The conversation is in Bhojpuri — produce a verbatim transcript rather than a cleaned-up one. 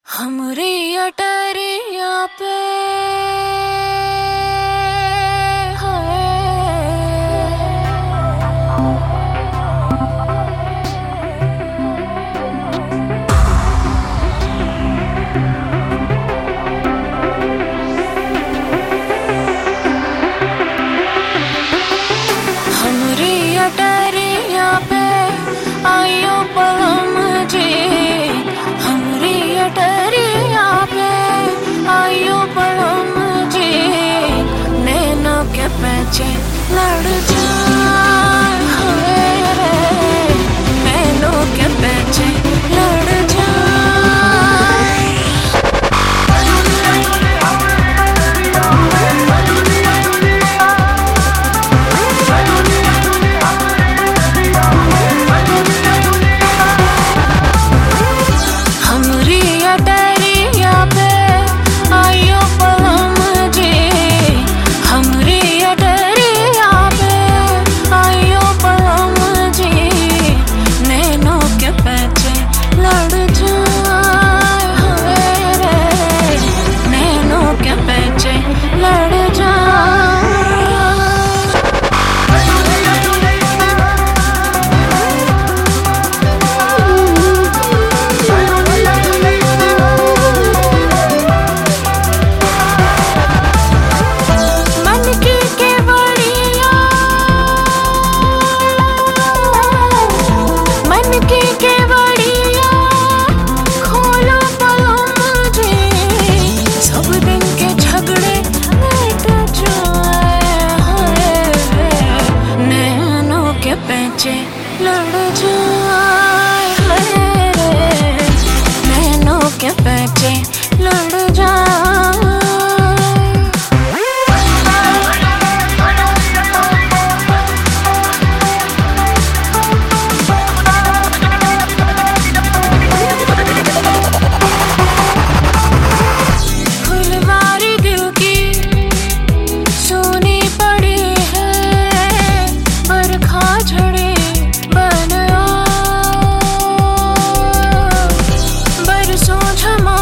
हमरी अटरिया पे हमरी अटरिया पे आयो पलम जी, हमरी अटरिया पे आयो पलम जी, नैनों के पैचे लड़ जाए रे, नैनों के पैचे लड़ जाए। हमरी अटरिया पे आयो पलम जी, हमरी अटरिया पे आयो पलम जी, नैनों के पैचे लड़ जाए रे, नैनों के पैचे लड़ जाए। पैचे लड़ जाए रे, नैनों के पैचे लड़ जाए। फुलवारी दिल की सोनी पड़ी है, बरखा झड़े बरसों झमा